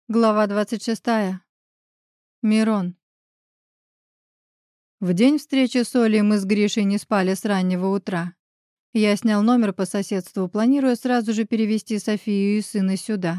Глава 26. Мирон. В день встречи с Олей мы с Гришей не спали с раннего утра. Я снял номер по соседству, планируя сразу же перевести Софию и сына сюда.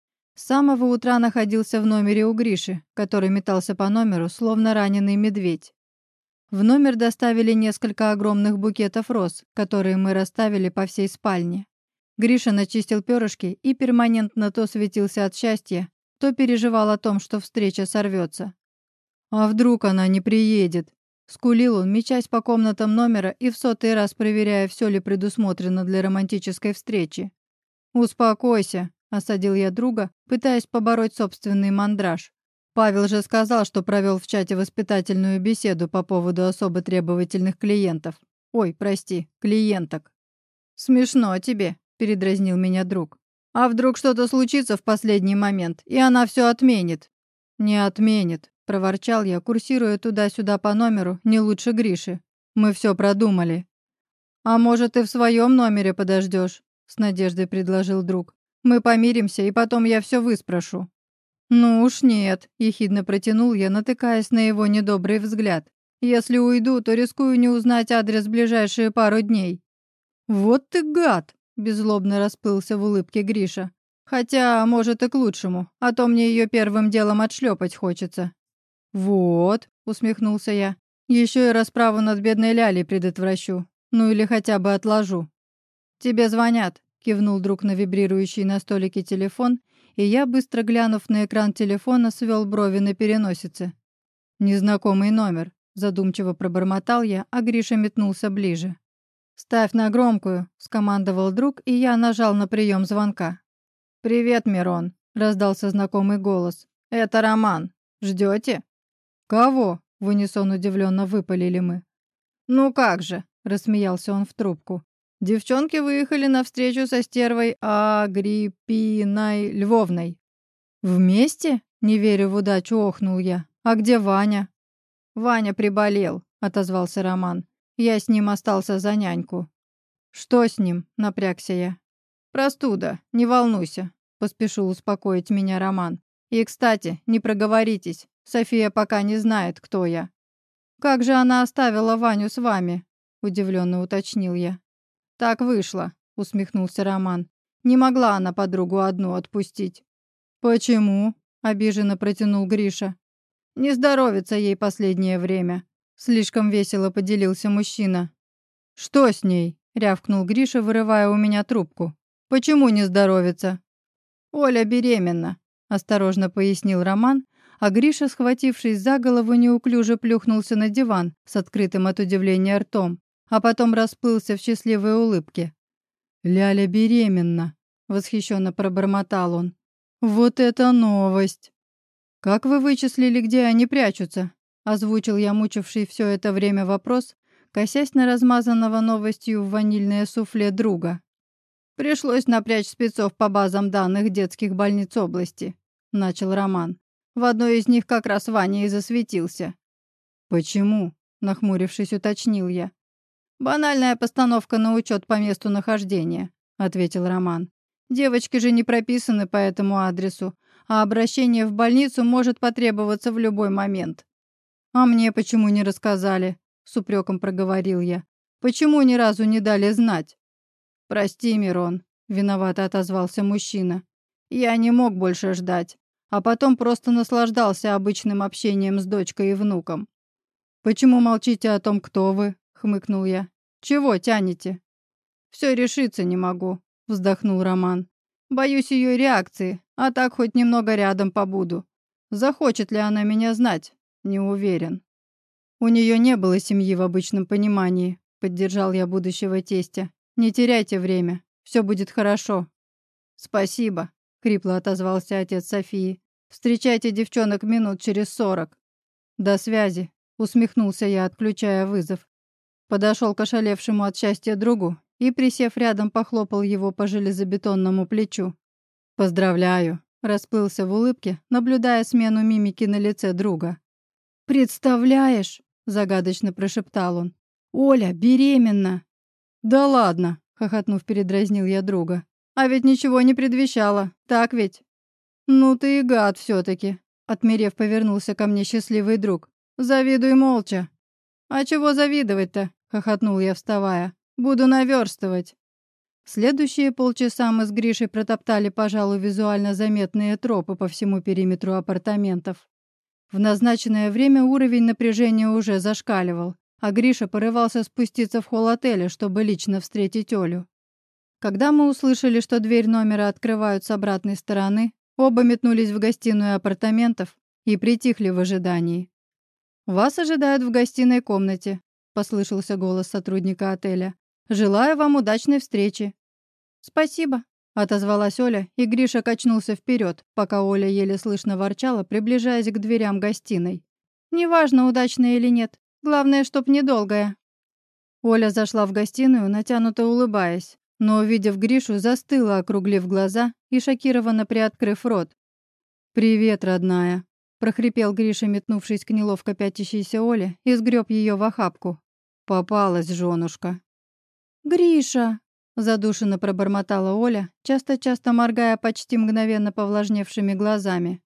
С самого утра находился в номере у Гриши, который метался по номеру, словно раненый медведь. В номер доставили несколько огромных букетов роз, которые мы расставили по всей спальне. Гриша начистил перышки и перманентно то светился от счастья, то переживал о том, что встреча сорвется. «А вдруг она не приедет?» — скулил он, мечась по комнатам номера и в 100-й раз проверяя, все ли предусмотрено для романтической встречи. «Успокойся», — осадил я друга, пытаясь побороть собственный мандраж. Павел же сказал, что провел в чате воспитательную беседу по поводу особо требовательных клиентов. Ой, прости, клиенток. «Смешно тебе», — передразнил меня друг. «А вдруг что-то случится в последний момент, и она все отменит?» «Не отменит», — проворчал я, курсируя туда-сюда по номеру, не лучше Гриши. «Мы все продумали». «А может, ты в своем номере подождешь?» — с надеждой предложил друг. «Мы помиримся, и потом я все выспрошу». «Ну уж нет», — ехидно протянул я, натыкаясь на его недобрый взгляд. «Если уйду, то рискую не узнать адрес в ближайшие пару дней». «Вот ты гад!» — беззлобно расплылся в улыбке Гриша. «Хотя, может, и к лучшему, а то мне ее первым делом отшлепать хочется». «Вот», — усмехнулся я, — «еще и расправу над бедной Лялей предотвращу. Ну или хотя бы отложу». «Тебе звонят», — кивнул друг на вибрирующий на столике телефон, и я, быстро глянув на экран телефона, свел брови на переносице. «Незнакомый номер», — задумчиво пробормотал я, а Гриша метнулся ближе. «Ставь на громкую», — скомандовал друг, и я нажал на прием звонка. «Привет, Мирон», — раздался знакомый голос. «Это Роман. Ждете?» «Кого?» — в унисон удивленно выпалили мы. «Ну как же», — рассмеялся он в трубку. «Девчонки выехали на встречу со стервой Агриппиной Львовной». «Вместе?» — не веря в удачу, охнул я. «А где Ваня?» «Ваня приболел», — отозвался Роман. «Я с ним остался за няньку». «Что с ним?» — напрягся я. «Простуда, не волнуйся», — поспешил успокоить меня Роман. «И, кстати, не проговоритесь, София пока не знает, кто я». «Как же она оставила Ваню с вами?» — удивленно уточнил я. «Так вышло», — усмехнулся Роман. «Не могла она подругу одну отпустить». «Почему?» — обиженно протянул Гриша. «Не здоровится ей последнее время», — слишком весело поделился мужчина. «Что с ней?» — рявкнул Гриша, вырывая у меня трубку. «Почему не здоровится?» «Оля беременна», — осторожно пояснил Роман, а Гриша, схватившись за голову, неуклюже плюхнулся на диван с открытым от удивления ртом, а потом расплылся в счастливой улыбке. «Ляля беременна», — восхищенно пробормотал он. «Вот это новость!» «Как вы вычислили, где они прячутся?» — озвучил я мучивший все это время вопрос, косясь на размазанного новостью в ванильное суфле друга. «Пришлось напрячь спецов по базам данных детских больниц области», — начал Роман. «В одной из них как раз Ваня и засветился». «Почему?» — нахмурившись, уточнил я. «Банальная постановка на учет по месту нахождения», — ответил Роман. «Девочки же не прописаны по этому адресу, а обращение в больницу может потребоваться в любой момент». «А мне почему не рассказали?» — с упреком проговорил я. «Почему ни разу не дали знать?» «Прости, Мирон», — виновато отозвался мужчина. «Я не мог больше ждать, а потом просто наслаждался обычным общением с дочкой и внуком». «Почему молчите о том, кто вы?» — хмыкнул я. «Чего тянете?» «Все решиться не могу», — вздохнул Роман. «Боюсь ее реакции, а так хоть немного рядом побуду. Захочет ли она меня знать? Не уверен». «У нее не было семьи в обычном понимании», — поддержал я будущего тестя. «Не теряйте время, все будет хорошо». «Спасибо», — хрипло отозвался отец Софии. «Встречайте девчонок минут через 40». «До связи», — усмехнулся я, отключая вызов. Подошел к ошалевшему от счастья другу и, присев рядом, похлопал его по железобетонному плечу. «Поздравляю», — расплылся в улыбке, наблюдая смену мимики на лице друга. «Представляешь?» — загадочно прошептал он. «Оля беременна!» «Да ладно!» — хохотнув, передразнил я друга. «А ведь ничего не предвещало, так ведь?» «Ну ты и гад все-таки», — отмерев, повернулся ко мне счастливый друг. «Завидуй молча». «А чего завидовать-то?» — хохотнул я, вставая. «Буду наверстывать». Следующие полчаса мы с Гришей протоптали, пожалуй, визуально заметные тропы по всему периметру апартаментов. В назначенное время уровень напряжения уже зашкаливал, а Гриша порывался спуститься в холл отеля, чтобы лично встретить Олю. Когда мы услышали, что дверь номера открывают с обратной стороны, оба метнулись в гостиную апартаментов и притихли в ожидании. «Вас ожидают в гостиной комнате», — послышался голос сотрудника отеля. «Желаю вам удачной встречи». «Спасибо», — отозвалась Оля, и Гриша качнулся вперед, пока Оля еле слышно ворчала, приближаясь к дверям гостиной. «Неважно, удачная или нет. Главное, чтоб недолгая». Оля зашла в гостиную, натянуто улыбаясь, но, увидев Гришу, застыла, округлив глаза и шокированно приоткрыв рот. «Привет, родная», — прохрипел Гриша, метнувшись к неловко пятящейся Оле, и сгреб ее в охапку. «Попалась, женушка». «Гриша!» — задушенно пробормотала Оля, часто-часто моргая почти мгновенно повлажневшими глазами.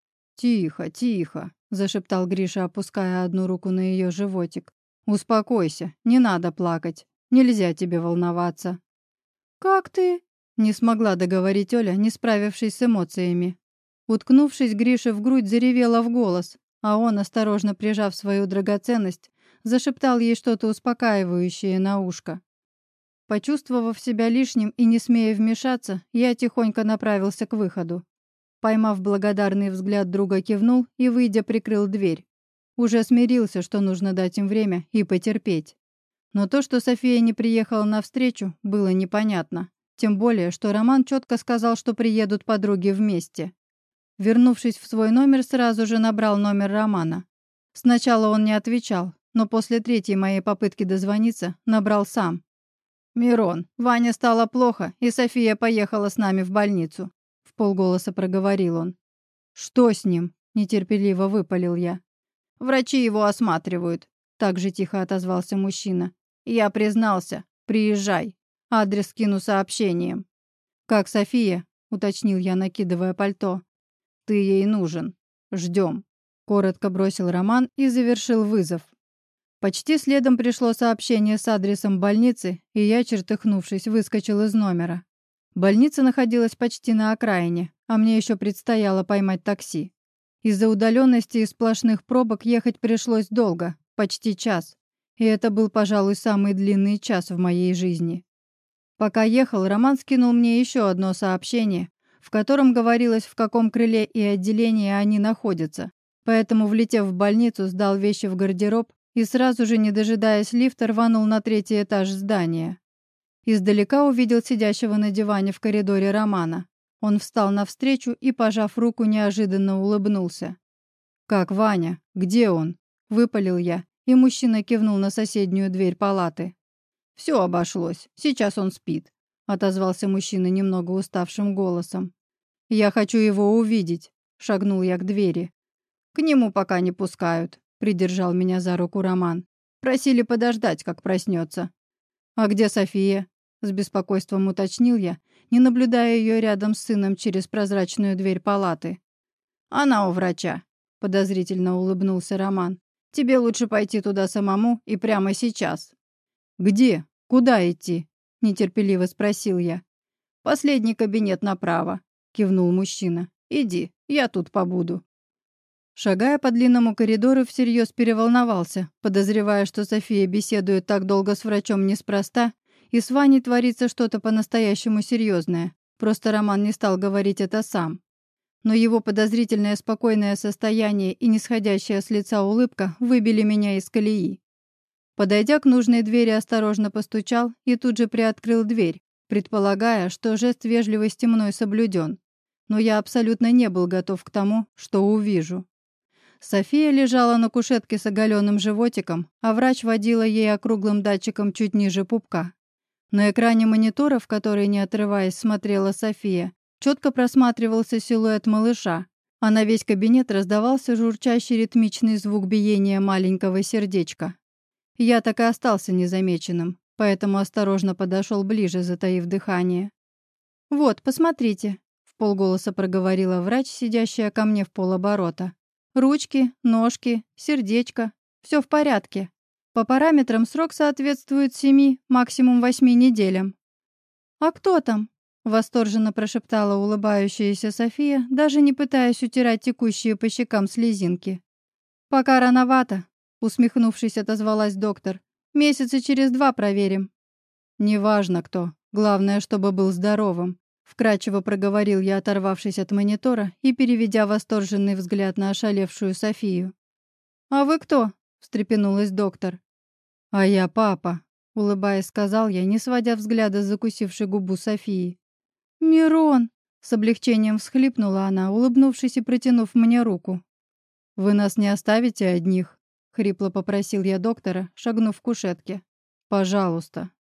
«Тихо, тихо», — зашептал Гриша, опуская одну руку на ее животик. «Успокойся, не надо плакать, нельзя тебе волноваться». «Как ты?» — не смогла договорить Оля, не справившись с эмоциями. Уткнувшись Грише в грудь, заревела в голос, а он, осторожно прижав свою драгоценность, зашептал ей что-то успокаивающее на ушко. Почувствовав себя лишним и не смея вмешаться, я тихонько направился к выходу. Поймав благодарный взгляд друга, кивнул и, выйдя, прикрыл дверь. Уже смирился, что нужно дать им время и потерпеть. Но то, что София не приехала навстречу, было непонятно. Тем более, что Роман четко сказал, что приедут подруги вместе. Вернувшись в свой номер, сразу же набрал номер Романа. Сначала он не отвечал, но после третьей моей попытки дозвониться набрал сам. «Мирон, Ване стало плохо, и София поехала с нами в больницу», — вполголоса проговорил он. «Что с ним?» — нетерпеливо выпалил я. «Врачи его осматривают», — так же тихо отозвался мужчина. «Я признался. Приезжай. Адрес скину сообщением». «Как София?» — уточнил я, накидывая пальто. «Ты ей нужен. Ждем», — коротко бросил Роман и завершил вызов. Почти следом пришло сообщение с адресом больницы, и я, чертыхнувшись, выскочил из номера. Больница находилась почти на окраине, а мне еще предстояло поймать такси. Из-за удаленности и сплошных пробок ехать пришлось долго, почти час. И это был, пожалуй, самый длинный час в моей жизни. Пока ехал, Роман скинул мне еще одно сообщение, в котором говорилось, в каком крыле и отделении они находятся. Поэтому, влетев в больницу, сдал вещи в гардероб и сразу же, не дожидаясь лифта, рванул на 3-й этаж здания. Издалека увидел сидящего на диване в коридоре Романа. Он встал навстречу и, пожав руку, неожиданно улыбнулся. «Как Ваня? Где он?» — выпалил я, и мужчина кивнул на соседнюю дверь палаты. «Все обошлось. Сейчас он спит», — отозвался мужчина немного уставшим голосом. «Я хочу его увидеть», — шагнул я к двери. «К нему пока не пускают», — придержал меня за руку Роман. «Просили подождать, как проснется». «А где София?» — с беспокойством уточнил я, не наблюдая ее рядом с сыном через прозрачную дверь палаты. «Она у врача», — подозрительно улыбнулся Роман. «Тебе лучше пойти туда самому и прямо сейчас». «Где? Куда идти?» — нетерпеливо спросил я. «Последний кабинет направо», — кивнул мужчина. «Иди, я тут побуду». Шагая по длинному коридору, всерьез переволновался, подозревая, что София беседует так долго с врачом неспроста, и с Ваней творится что-то по-настоящему серьезное. Просто Роман не стал говорить это сам. Но его подозрительное спокойное состояние и нисходящая с лица улыбка выбили меня из колеи. Подойдя к нужной двери, осторожно постучал и тут же приоткрыл дверь, предполагая, что жест вежливости мной соблюден. Но я абсолютно не был готов к тому, что увижу. София лежала на кушетке с оголенным животиком, а врач водила ей округлым датчиком чуть ниже пупка. На экране монитора, в который, не отрываясь, смотрела София, четко просматривался силуэт малыша, а на весь кабинет раздавался журчащий ритмичный звук биения маленького сердечка. Я так и остался незамеченным, поэтому осторожно подошел ближе, затаив дыхание. «Вот, посмотрите», — вполголоса проговорила врач, сидящая ко мне в полоборота. «Ручки, ножки, сердечко. Все в порядке. По параметрам срок соответствует 7, максимум 8 неделям». «А кто там?» — восторженно прошептала улыбающаяся София, даже не пытаясь утирать текущие по щекам слезинки. «Пока рановато», — усмехнувшись, отозвалась доктор. «Месяца через 2 проверим». «Неважно кто. Главное, чтобы был здоровым», — вкрадчиво проговорил я, оторвавшись от монитора и переведя восторженный взгляд на ошалевшую Софию. «А вы кто?» — встрепенулась доктор. «А я папа», — улыбаясь, сказал я, не сводя взгляда с закусившей губу Софии. «Мирон!» — с облегчением всхлипнула она, улыбнувшись и протянув мне руку. «Вы нас не оставите одних?» — хрипло попросил я доктора, шагнув к кушетке. «Пожалуйста».